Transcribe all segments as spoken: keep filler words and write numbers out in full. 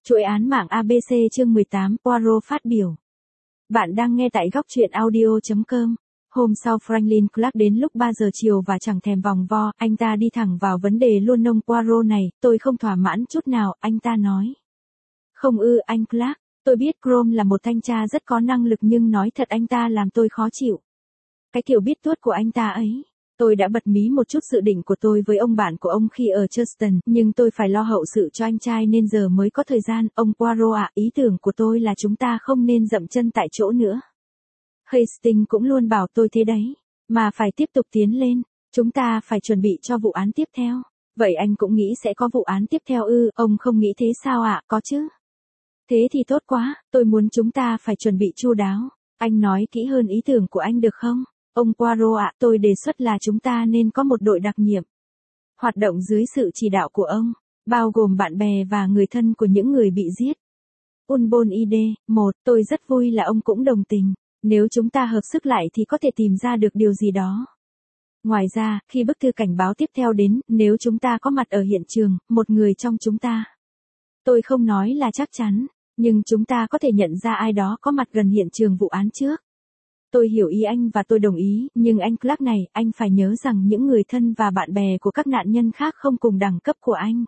Chuỗi án mạng a bê xê chương mười tám, Poirot phát biểu. Bạn đang nghe tại góc truyện audio chấm com. Hôm sau Franklin Clark đến lúc ba giờ chiều và chẳng thèm vòng vo, anh ta đi thẳng vào vấn đề luôn. Ông Poirot này, tôi không thỏa mãn chút nào, anh ta nói. Không ư anh Clark, tôi biết Crome là một thanh tra rất có năng lực nhưng nói thật anh ta làm tôi khó chịu. Cái kiểu biết tuốt của anh ta ấy. Tôi đã bật mí một chút dự định của tôi với ông bạn của ông khi ở Charleston, nhưng tôi phải lo hậu sự cho anh trai nên giờ mới có thời gian. Ông Poirot ạ, ý tưởng của tôi là chúng ta không nên dậm chân tại chỗ nữa. Hastings cũng luôn bảo tôi thế đấy, mà phải tiếp tục tiến lên, chúng ta phải chuẩn bị cho vụ án tiếp theo. Vậy anh cũng nghĩ sẽ có vụ án tiếp theo ư? Ông không nghĩ thế sao ạ? Có chứ. Thế thì tốt quá, tôi muốn chúng ta phải chuẩn bị chu đáo. Anh nói kỹ hơn ý tưởng của anh được không? Ông Poirot ạ, tôi đề xuất là chúng ta nên có một đội đặc nhiệm. Hoạt động dưới sự chỉ đạo của ông, bao gồm bạn bè và người thân của những người bị giết. Unbon i đê, một, tôi rất vui là ông cũng đồng tình. Nếu chúng ta hợp sức lại thì có thể tìm ra được điều gì đó. Ngoài ra, khi bức thư cảnh báo tiếp theo đến, nếu chúng ta có mặt ở hiện trường, một người trong chúng ta. Tôi không nói là chắc chắn, nhưng chúng ta có thể nhận ra ai đó có mặt gần hiện trường vụ án trước. Tôi hiểu ý anh và tôi đồng ý, nhưng anh Clark này, anh phải nhớ rằng những người thân và bạn bè của các nạn nhân khác không cùng đẳng cấp của anh.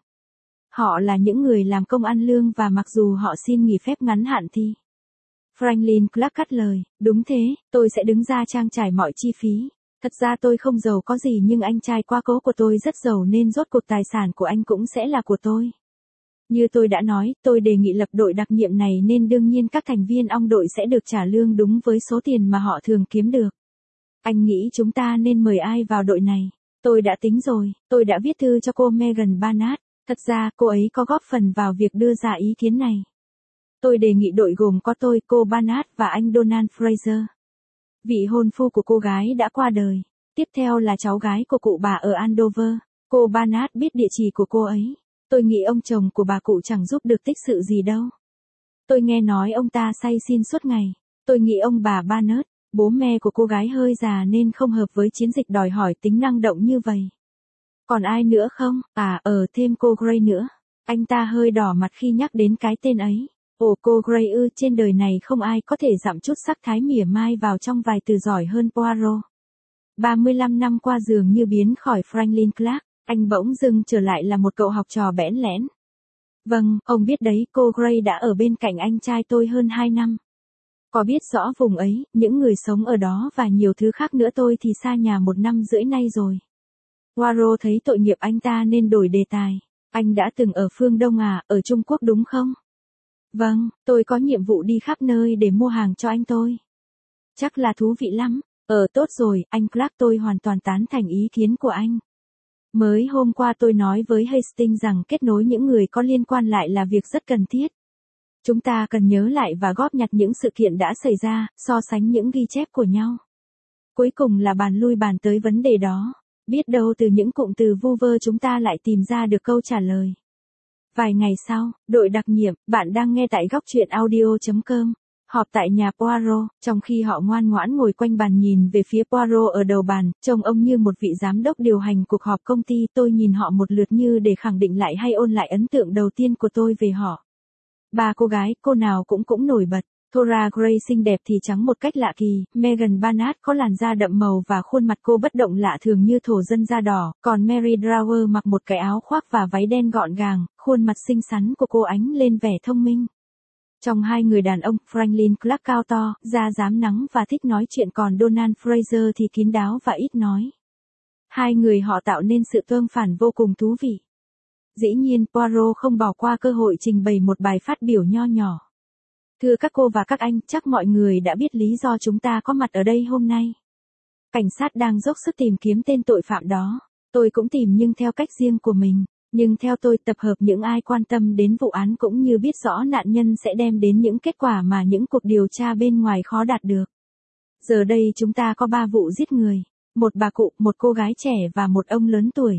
Họ là những người làm công ăn lương và mặc dù họ xin nghỉ phép ngắn hạn thì... Franklin Clark cắt lời, đúng thế, tôi sẽ đứng ra trang trải mọi chi phí. Thật ra tôi không giàu có gì nhưng anh trai quá cố của tôi rất giàu nên rốt cuộc tài sản của anh cũng sẽ là của tôi. Như tôi đã nói, tôi đề nghị lập đội đặc nhiệm này nên đương nhiên các thành viên ong đội sẽ được trả lương đúng với số tiền mà họ thường kiếm được. Anh nghĩ chúng ta nên mời ai vào đội này? Tôi đã tính rồi, tôi đã viết thư cho cô Megan Barnard. Thật ra, cô ấy có góp phần vào việc đưa ra ý kiến này. Tôi đề nghị đội gồm có tôi, cô Barnard và anh Donald Fraser. Vị hôn phu của cô gái đã qua đời. Tiếp theo là cháu gái của cụ bà ở Andover. Cô Barnard biết địa chỉ của cô ấy. Tôi nghĩ ông chồng của bà cụ chẳng giúp được tích sự gì đâu. Tôi nghe nói ông ta say xin suốt ngày. Tôi nghĩ ông bà Barnard, bố mẹ của cô gái hơi già nên không hợp với chiến dịch đòi hỏi tính năng động như vậy. Còn ai nữa không? À, ở thêm cô Gray nữa. Anh ta hơi đỏ mặt khi nhắc đến cái tên ấy. Ồ cô Gray ư, trên đời này không ai có thể giảm chút sắc thái mỉa mai vào trong vài từ giỏi hơn Poirot. ba mươi lăm năm qua dường như biến khỏi Franklin Clark. Anh bỗng dưng trở lại là một cậu học trò bẽn lẽn. Vâng, ông biết đấy, cô Gray đã ở bên cạnh anh trai tôi hơn hai năm. Có biết rõ vùng ấy, những người sống ở đó và nhiều thứ khác nữa tôi thì xa nhà một năm rưỡi nay rồi. Poirot thấy tội nghiệp anh ta nên đổi đề tài. Anh đã từng ở phương Đông à, ở Trung Quốc đúng không? Vâng, tôi có nhiệm vụ đi khắp nơi để mua hàng cho anh tôi. Chắc là thú vị lắm. Ờ tốt rồi, anh Clark tôi hoàn toàn tán thành ý kiến của anh. Mới hôm qua tôi nói với Hastings rằng kết nối những người có liên quan lại là việc rất cần thiết. Chúng ta cần nhớ lại và góp nhặt những sự kiện đã xảy ra, so sánh những ghi chép của nhau. Cuối cùng là bàn lui bàn tới vấn đề đó. Biết đâu từ những cụm từ vu vơ chúng ta lại tìm ra được câu trả lời. Vài ngày sau, đội đặc nhiệm, bạn đang nghe tại góc truyện audio chấm com. Họp tại nhà Poirot, trong khi họ ngoan ngoãn ngồi quanh bàn nhìn về phía Poirot ở đầu bàn, trông ông như một vị giám đốc điều hành cuộc họp công ty. Tôi nhìn họ một lượt như để khẳng định lại hay ôn lại ấn tượng đầu tiên của tôi về họ. Ba cô gái, cô nào cũng cũng nổi bật. Thora Gray xinh đẹp thì trắng một cách lạ kỳ, Megan Barnard có làn da đậm màu và khuôn mặt cô bất động lạ thường như thổ dân da đỏ, còn Mary Drower mặc một cái áo khoác và váy đen gọn gàng, khuôn mặt xinh xắn của cô ánh lên vẻ thông minh. Trong hai người đàn ông, Franklin Clark cao to, da dám nắng và thích nói chuyện còn Donald Fraser thì kín đáo và ít nói. Hai người họ tạo nên sự tương phản vô cùng thú vị. Dĩ nhiên Poirot không bỏ qua cơ hội trình bày một bài phát biểu nho nhỏ. Thưa các cô và các anh, chắc mọi người đã biết lý do chúng ta có mặt ở đây hôm nay. Cảnh sát đang dốc sức tìm kiếm tên tội phạm đó. Tôi cũng tìm nhưng theo cách riêng của mình. Nhưng theo tôi tập hợp những ai quan tâm đến vụ án cũng như biết rõ nạn nhân sẽ đem đến những kết quả mà những cuộc điều tra bên ngoài khó đạt được. Giờ đây chúng ta có ba vụ giết người. Một bà cụ, một cô gái trẻ và một ông lớn tuổi.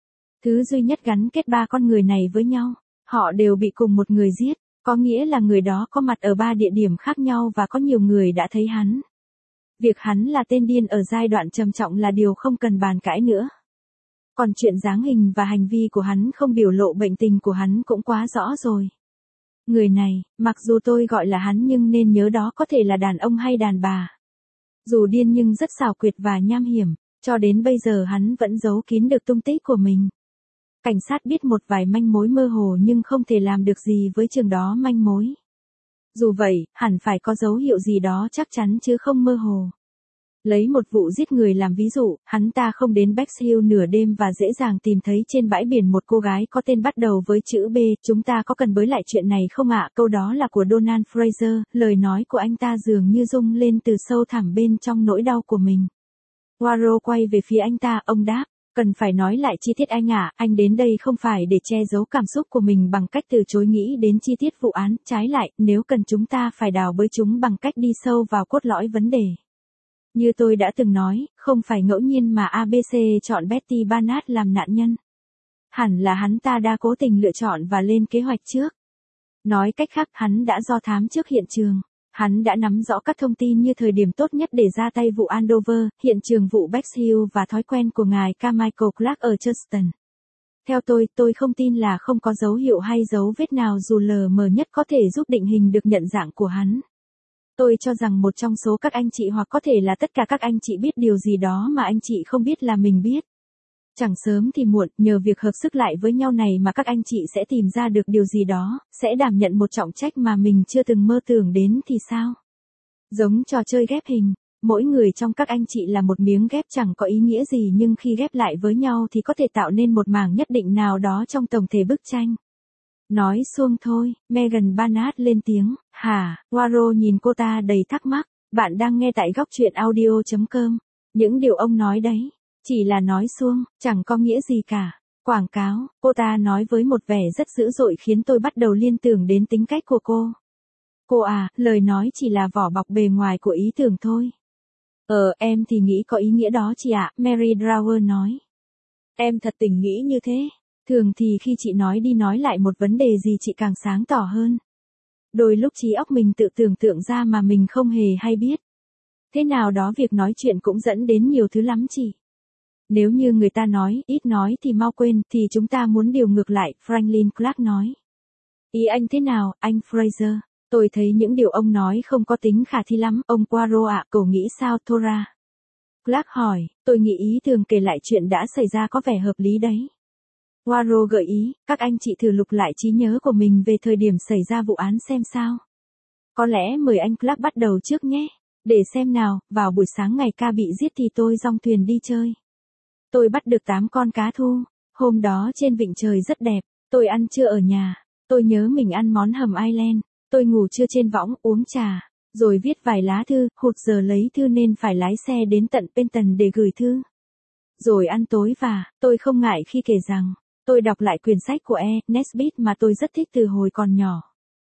Thứ duy nhất gắn kết ba con người này với nhau. Họ đều bị cùng một người giết. Có nghĩa là người đó có mặt ở ba địa điểm khác nhau và có nhiều người đã thấy hắn. Việc hắn là tên điên ở giai đoạn trầm trọng là điều không cần bàn cãi nữa. Còn chuyện dáng hình và hành vi của hắn không biểu lộ bệnh tình của hắn cũng quá rõ rồi. Người này, mặc dù tôi gọi là hắn nhưng nên nhớ đó có thể là đàn ông hay đàn bà. Dù điên nhưng rất xảo quyệt và nham hiểm, cho đến bây giờ hắn vẫn giấu kín được tung tích của mình. Cảnh sát biết một vài manh mối mơ hồ nhưng không thể làm được gì với chừng đó manh mối. Dù vậy, hẳn phải có dấu hiệu gì đó chắc chắn chứ không mơ hồ. Lấy một vụ giết người làm ví dụ, hắn ta không đến Bexhill nửa đêm và dễ dàng tìm thấy trên bãi biển một cô gái có tên bắt đầu với chữ B. Chúng ta có cần bới lại chuyện này không ạ? Câu đó là của Donald Fraser, lời nói của anh ta dường như rung lên từ sâu thẳm bên trong nỗi đau của mình. Poirot quay về phía anh ta, ông đáp, cần phải nói lại chi tiết anh ạ, anh đến đây không phải để che giấu cảm xúc của mình bằng cách từ chối nghĩ đến chi tiết vụ án, trái lại, nếu cần chúng ta phải đào bới chúng bằng cách đi sâu vào cốt lõi vấn đề. Như tôi đã từng nói, không phải ngẫu nhiên mà a bê xê chọn Betty Barnard làm nạn nhân. Hẳn là hắn ta đã cố tình lựa chọn và lên kế hoạch trước. Nói cách khác, hắn đã do thám trước hiện trường. Hắn đã nắm rõ các thông tin như thời điểm tốt nhất để ra tay vụ Andover, hiện trường vụ Bexhill và thói quen của ngài Carmichael Clark ở Churston. Theo tôi, tôi không tin là không có dấu hiệu hay dấu vết nào dù lờ mờ nhất có thể giúp định hình được nhận dạng của hắn. Tôi cho rằng một trong số các anh chị hoặc có thể là tất cả các anh chị biết điều gì đó mà anh chị không biết là mình biết. Chẳng sớm thì muộn, nhờ việc hợp sức lại với nhau này mà các anh chị sẽ tìm ra được điều gì đó, sẽ đảm nhận một trọng trách mà mình chưa từng mơ tưởng đến thì sao? Giống trò chơi ghép hình, mỗi người trong các anh chị là một miếng ghép chẳng có ý nghĩa gì nhưng khi ghép lại với nhau thì có thể tạo nên một mảng nhất định nào đó trong tổng thể bức tranh. Nói suông thôi, Megan Barnard lên tiếng, hả, Poirot nhìn cô ta đầy thắc mắc, bạn đang nghe tại góc truyện audio chấm com, những điều ông nói đấy, chỉ là nói suông, chẳng có nghĩa gì cả, quảng cáo, cô ta nói với một vẻ rất dữ dội khiến tôi bắt đầu liên tưởng đến tính cách của cô. Cô à, lời nói chỉ là vỏ bọc bề ngoài của ý tưởng thôi. Ờ, em thì nghĩ có ý nghĩa đó chị ạ, Mary Drower nói. Em thật tình nghĩ như thế. Thường thì khi chị nói đi nói lại một vấn đề gì chị càng sáng tỏ hơn. Đôi lúc trí óc mình tự tưởng tượng ra mà mình không hề hay biết. Thế nào đó việc nói chuyện cũng dẫn đến nhiều thứ lắm chị. Nếu như người ta nói, ít nói thì mau quên, thì chúng ta muốn điều ngược lại, Franklin Clark nói. Ý anh thế nào, anh Fraser? Tôi thấy những điều ông nói không có tính khả thi lắm, ông Poirot ạ, cậu nghĩ sao Thora? Clark hỏi, tôi nghĩ ý thường kể lại chuyện đã xảy ra có vẻ hợp lý đấy. Poirot gợi ý, các anh chị thử lục lại trí nhớ của mình về thời điểm xảy ra vụ án xem sao. Có lẽ mời anh Clark bắt đầu trước nhé. Để xem nào, vào buổi sáng ngày ca bị giết thì tôi dong thuyền đi chơi. Tôi bắt được tám con cá thu. Hôm đó trên vịnh trời rất đẹp. Tôi ăn trưa ở nhà. Tôi nhớ mình ăn món hầm Ireland. Tôi ngủ trưa trên võng, uống trà. Rồi viết vài lá thư, hụt giờ lấy thư nên phải lái xe đến tận Penton để gửi thư. Rồi ăn tối và, tôi không ngại khi kể rằng, tôi đọc lại quyển sách của E. Nesbit mà tôi rất thích từ hồi còn nhỏ.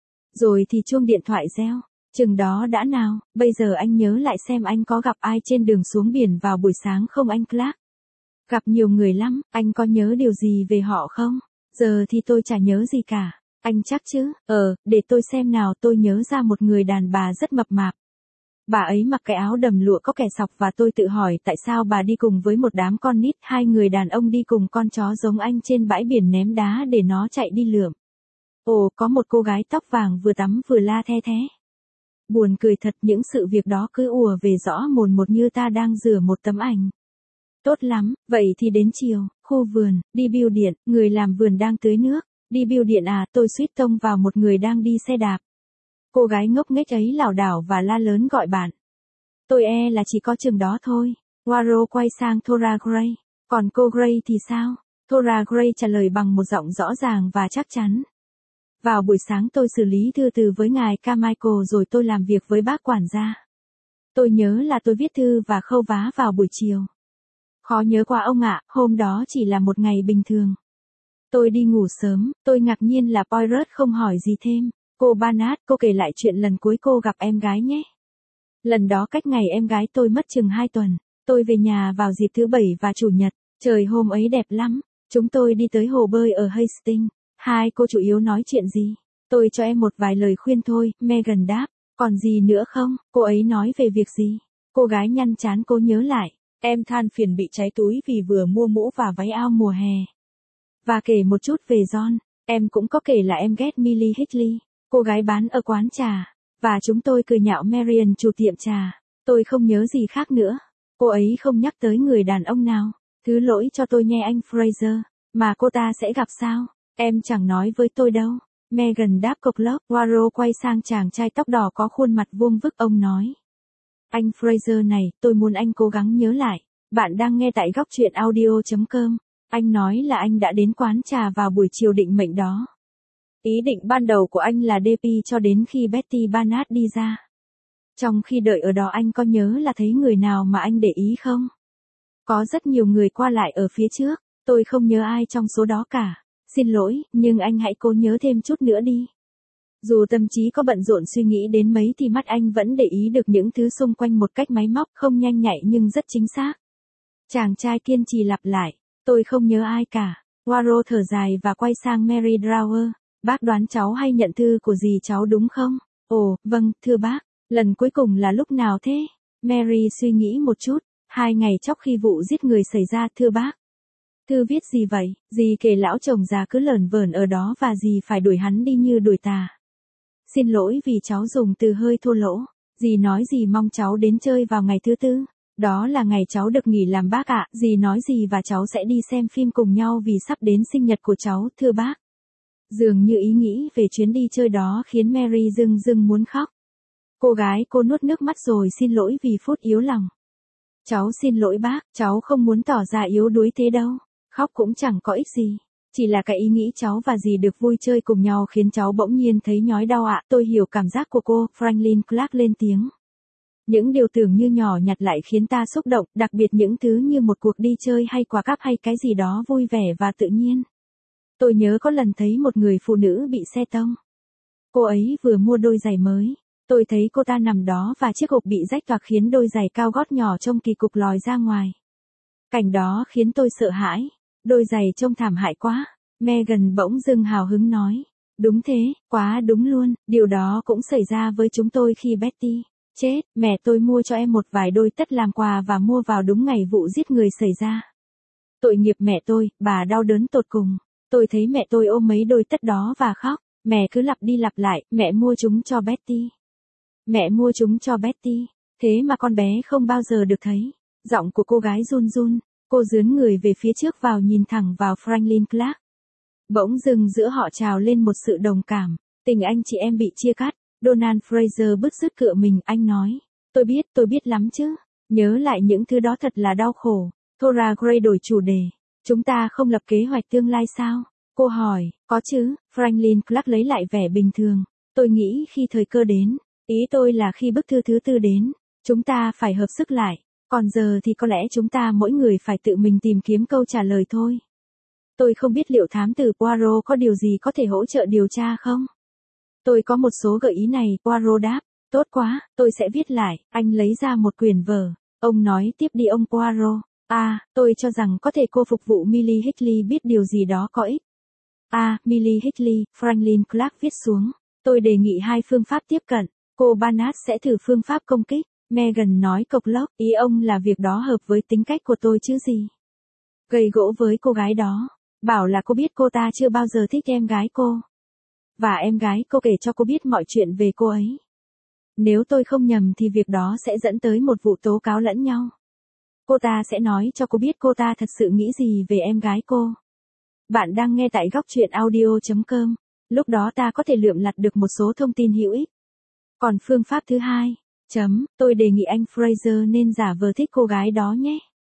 Rồi thì chuông điện thoại reo. Chừng đó đã nào, bây giờ anh nhớ lại xem anh có gặp ai trên đường xuống biển vào buổi sáng không anh Clark? Gặp nhiều người lắm, anh có nhớ điều gì về họ không? Giờ thì tôi chả nhớ gì cả. Anh chắc chứ? Ờ, để tôi xem nào, tôi nhớ ra một người đàn bà rất mập mạp. Bà ấy mặc cái áo đầm lụa có kẻ sọc và tôi tự hỏi tại sao bà đi cùng với một đám con nít, hai người đàn ông đi cùng con chó giống anh trên bãi biển ném đá để nó chạy đi lượm. Ồ, có một cô gái tóc vàng vừa tắm vừa la the thé. Buồn cười thật, những sự việc đó cứ ùa về rõ mồn một như ta đang rửa một tấm ảnh. Tốt lắm, vậy thì đến chiều, khu vườn, đi bưu điện, người làm vườn đang tưới nước. Đi bưu điện à, tôi suýt tông vào một người đang đi xe đạp. Cô gái ngốc nghếch ấy lảo đảo và la lớn gọi bạn. Tôi e là chỉ có chừng đó thôi. Poirot quay sang Thora Gray. Còn cô Gray thì sao? Thora Gray trả lời bằng một giọng rõ ràng và chắc chắn. Vào buổi sáng tôi xử lý thư từ với ngài Carmichael rồi tôi làm việc với bác quản gia. Tôi nhớ là tôi viết thư và khâu vá vào buổi chiều. Khó nhớ quá ông ạ, hôm đó chỉ là một ngày bình thường. Tôi đi ngủ sớm, tôi ngạc nhiên là Poirot không hỏi gì thêm. Cô Barnard, cô kể lại chuyện lần cuối cô gặp em gái nhé. Lần đó cách ngày em gái tôi mất chừng hai tuần. Tôi về nhà vào dịp thứ bảy và chủ nhật. Trời hôm ấy đẹp lắm. Chúng tôi đi tới hồ bơi ở Hastings. Hai cô chủ yếu nói chuyện gì? Tôi cho em một vài lời khuyên thôi, Megan đáp. Còn gì nữa không? Cô ấy nói về việc gì? Cô gái nhăn trán cô nhớ lại. Em than phiền bị cháy túi vì vừa mua mũ và váy ao mùa hè. Và kể một chút về John. Em cũng có kể là em ghét Millie Higley. cô gái bán ở quán trà, và chúng tôi cười nhạo Marian chủ tiệm trà. Tôi không nhớ gì khác nữa. Cô ấy không nhắc tới người đàn ông nào. Thứ lỗi cho tôi nghe anh Fraser, mà cô ta sẽ gặp sao? Em chẳng nói với tôi đâu. Megan đáp cộc lốc. Poirot quay sang chàng trai tóc đỏ có khuôn mặt vuông vức, ông nói. Anh Fraser này, tôi muốn anh cố gắng nhớ lại. Bạn đang nghe tại góc truyện audio chấm com. Anh nói là anh đã đến quán trà vào buổi chiều định mệnh đó. Ý định ban đầu của anh là đê pê cho đến khi Betty Barnard đi ra. Trong khi đợi ở đó anh có nhớ là thấy người nào mà anh để ý không? Có rất nhiều người qua lại ở phía trước, tôi không nhớ ai trong số đó cả. Xin lỗi, nhưng anh hãy cố nhớ thêm chút nữa đi. Dù tâm trí có bận rộn suy nghĩ đến mấy thì mắt anh vẫn để ý được những thứ xung quanh một cách máy móc, không nhanh nhạy nhưng rất chính xác. Chàng trai kiên trì lặp lại, tôi không nhớ ai cả. Poirot thở dài và quay sang Mary Drawer. Bác đoán cháu hay nhận thư của dì cháu đúng không? Ồ, vâng, thưa bác. Lần cuối cùng là lúc nào thế? Mary suy nghĩ một chút. Hai ngày trước khi vụ giết người xảy ra, thưa bác. Thư viết gì vậy? Dì kể lão chồng già cứ lởn vởn ở đó và dì phải đuổi hắn đi như đuổi tà. Xin lỗi vì cháu dùng từ hơi thô lỗ. Dì nói dì mong cháu đến chơi vào ngày thứ tư. Đó là ngày cháu được nghỉ làm bác ạ. Dì nói dì và cháu sẽ đi xem phim cùng nhau vì sắp đến sinh nhật của cháu, thưa bác. Dường như ý nghĩ về chuyến đi chơi đó khiến Mary rưng rưng muốn khóc. Cô gái cô nuốt nước mắt rồi xin lỗi vì phút yếu lòng. Cháu xin lỗi bác, cháu không muốn tỏ ra yếu đuối thế đâu. Khóc cũng chẳng có ích gì. Chỉ là cái ý nghĩ cháu và dì được vui chơi cùng nhau khiến cháu bỗng nhiên thấy nhói đau ạ. Tôi hiểu cảm giác của cô, Franklin Clark lên tiếng. Những điều tưởng như nhỏ nhặt lại khiến ta xúc động, đặc biệt những thứ như một cuộc đi chơi hay quà cáp hay cái gì đó vui vẻ và tự nhiên. Tôi nhớ có lần thấy một người phụ nữ bị xe tông. Cô ấy vừa mua đôi giày mới. Tôi thấy cô ta nằm đó và chiếc hộp bị rách toạc khiến đôi giày cao gót nhỏ trông kỳ cục lòi ra ngoài. Cảnh đó khiến tôi sợ hãi. Đôi giày trông thảm hại quá. Megan bỗng dưng hào hứng nói. Đúng thế, quá đúng luôn, điều đó cũng xảy ra với chúng tôi khi Betty chết. Mẹ tôi mua cho em một vài đôi tất làm quà và mua vào đúng ngày vụ giết người xảy ra. Tội nghiệp mẹ tôi, bà đau đớn tột cùng. Tôi thấy mẹ tôi ôm mấy đôi tất đó và khóc. Mẹ cứ lặp đi lặp lại, mẹ mua chúng cho Betty. Mẹ mua chúng cho Betty. Thế mà con bé không bao giờ được thấy. Giọng của cô gái run run. Cô dướn người về phía trước vào nhìn thẳng vào Franklin Clark. Bỗng dưng giữa họ trào lên một sự đồng cảm. Tình anh chị em bị chia cắt. Donald Fraser bứt rứt cựa mình, anh nói. Tôi biết, tôi biết lắm chứ. Nhớ lại những thứ đó thật là đau khổ. Thora Gray đổi chủ đề. Chúng ta không lập kế hoạch tương lai sao? Cô hỏi, có chứ, Franklin Clark lấy lại vẻ bình thường. Tôi nghĩ khi thời cơ đến, ý tôi là khi bức thư thứ tư đến, chúng ta phải hợp sức lại. Còn giờ thì có lẽ chúng ta mỗi người phải tự mình tìm kiếm câu trả lời thôi. Tôi không biết liệu thám tử Poirot có điều gì có thể hỗ trợ điều tra không? Tôi có một số gợi ý này, Poirot đáp. Tốt quá, tôi sẽ viết lại. Anh lấy ra một quyển vở. Ông nói tiếp đi ông Poirot. À, tôi cho rằng có thể cô phục vụ Millie Hickley biết điều gì đó có ích. À, Millie Hickley, Franklin Clark viết xuống. Tôi đề nghị hai phương pháp tiếp cận. Cô Barnard sẽ thử phương pháp công kích. Megan nói cộc lốc, ý ông là việc đó hợp với tính cách của tôi chứ gì. Gây gỗ với cô gái đó. Bảo là cô biết cô ta chưa bao giờ thích em gái cô. Và em gái cô kể cho cô biết mọi chuyện về cô ấy. Nếu tôi không nhầm thì việc đó sẽ dẫn tới một vụ tố cáo lẫn nhau. Cô ta sẽ nói cho cô biết cô ta thật sự nghĩ gì về em gái cô. Bạn đang nghe tại góc truyện audio chấm com. Lúc đó ta có thể lượm lặt được một số thông tin hữu ích. Còn phương pháp thứ hai, chấm, tôi đề nghị anh Fraser nên giả vờ thích cô gái đó nhé.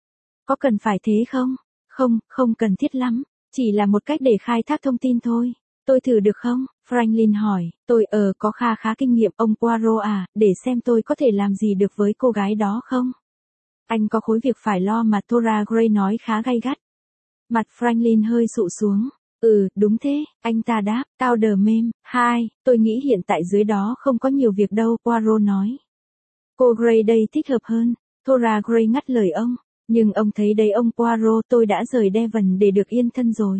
Có cần phải thế không? Không, không cần thiết lắm. Chỉ là một cách để khai thác thông tin thôi. Tôi thử được không? Franklin hỏi. Tôi ờ có kha khá kinh nghiệm ông Poirot à, để xem tôi có thể làm gì được với cô gái đó không? Anh có khối việc phải lo mà Thora Gray nói khá gay gắt. Mặt Franklin hơi sụ xuống. Ừ, đúng thế, anh ta đáp. Cao đờ mêm. Hai, tôi nghĩ hiện tại dưới đó không có nhiều việc đâu, Poirot nói. Cô Gray đây thích hợp hơn. Thora Gray ngắt lời ông. Nhưng ông thấy đấy ông Poirot, tôi đã rời Devon để được yên thân rồi.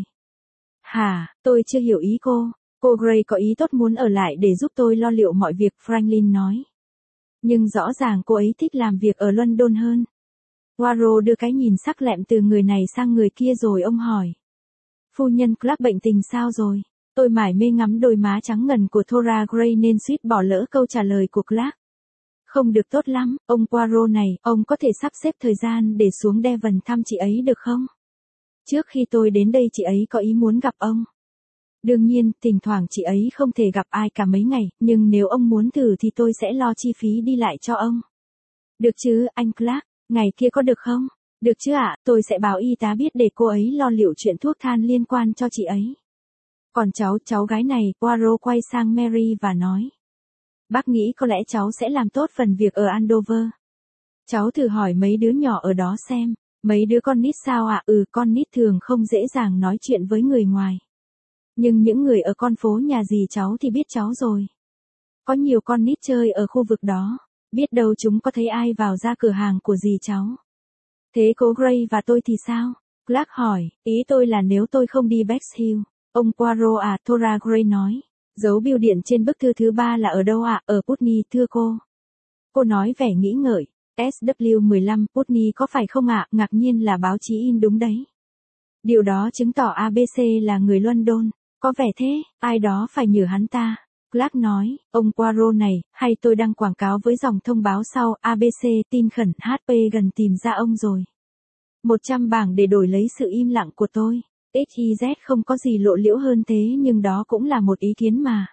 Hả, tôi chưa hiểu ý cô. Cô Gray có ý tốt muốn ở lại để giúp tôi lo liệu mọi việc, Franklin nói. Nhưng rõ ràng cô ấy thích làm việc ở London hơn. Poirot đưa cái nhìn sắc lẹm từ người này sang người kia rồi ông hỏi. Phu nhân Clark bệnh tình sao rồi? Tôi mải mê ngắm đôi má trắng ngần của Thora Gray nên suýt bỏ lỡ câu trả lời của Clark. Không được tốt lắm, ông Poirot này, ông có thể sắp xếp thời gian để xuống Devon thăm chị ấy được không? Trước khi tôi đến đây chị ấy có ý muốn gặp ông. Đương nhiên, thỉnh thoảng chị ấy không thể gặp ai cả mấy ngày, nhưng nếu ông muốn thử thì tôi sẽ lo chi phí đi lại cho ông. Được chứ, anh Clark, ngày kia có được không? Được chứ ạ, tôi sẽ báo y tá biết để cô ấy lo liệu chuyện thuốc than liên quan cho chị ấy. Còn cháu, cháu gái này, Poirot quay sang Mary và nói. Bác nghĩ có lẽ cháu sẽ làm tốt phần việc ở Andover. Cháu thử hỏi mấy đứa nhỏ ở đó xem, mấy đứa con nít sao ạ? Ừ, con nít thường không dễ dàng nói chuyện với người ngoài. Nhưng những người ở con phố nhà dì cháu thì biết cháu rồi. Có nhiều con nít chơi ở khu vực đó, biết đâu chúng có thấy ai vào ra cửa hàng của dì cháu. Thế cô Gray và tôi thì sao? Clark hỏi, ý tôi là nếu tôi không đi Bexhill. Ông Poirot à, Thora Gray nói. Dấu bưu điện trên bức thư thứ ba là ở đâu ạ? À? Ở Putney thưa cô. Cô nói vẻ nghĩ ngợi. ét vê mười lăm Putney có phải không ạ? À? Ngạc nhiên là báo chí in đúng đấy. Điều đó chứng tỏ a bê xê là người London. Có vẻ thế, ai đó phải nhờ hắn ta. Clark nói, ông Poirot này, hay tôi đăng quảng cáo với dòng thông báo sau, a bê xê tin khẩn hát pê gần tìm ra ông rồi. một trăm bảng để đổi lấy sự im lặng của tôi. ích i dét không có gì lộ liễu hơn thế nhưng đó cũng là một ý kiến mà.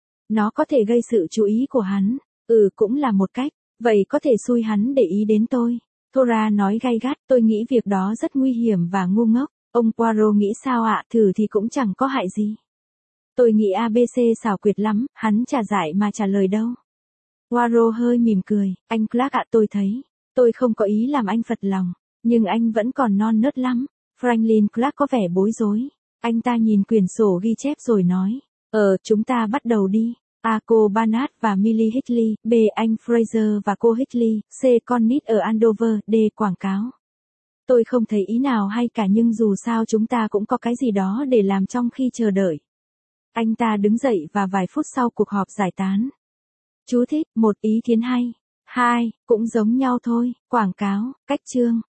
Nó có thể gây sự chú ý của hắn. Ừ, cũng là một cách. Vậy có thể xui hắn để ý đến tôi. Thora nói gay gắt, tôi nghĩ việc đó rất nguy hiểm và ngu ngốc. Ông Poirot nghĩ sao ạ? Thử thì cũng chẳng có hại gì. Tôi nghĩ a bê xê xảo quyệt lắm, hắn chả dại mà trả lời đâu. Poirot hơi mỉm cười, anh Clark ạ, tôi thấy, tôi không có ý làm anh phật lòng, nhưng anh vẫn còn non nớt lắm. Franklin Clark có vẻ bối rối. Anh ta nhìn quyển sổ ghi chép rồi nói, ờ, chúng ta bắt đầu đi. A. Cô Barnard và Millie Hickley, B. Anh Fraser và cô Hickley, C. Con nít ở Andover, D. Quảng cáo. Tôi không thấy ý nào hay cả nhưng dù sao chúng ta cũng có cái gì đó để làm trong khi chờ đợi. Anh ta đứng dậy và vài phút sau cuộc họp giải tán. Chú thích, một ý kiến hay. Hai, cũng giống nhau thôi, quảng cáo, cách chương.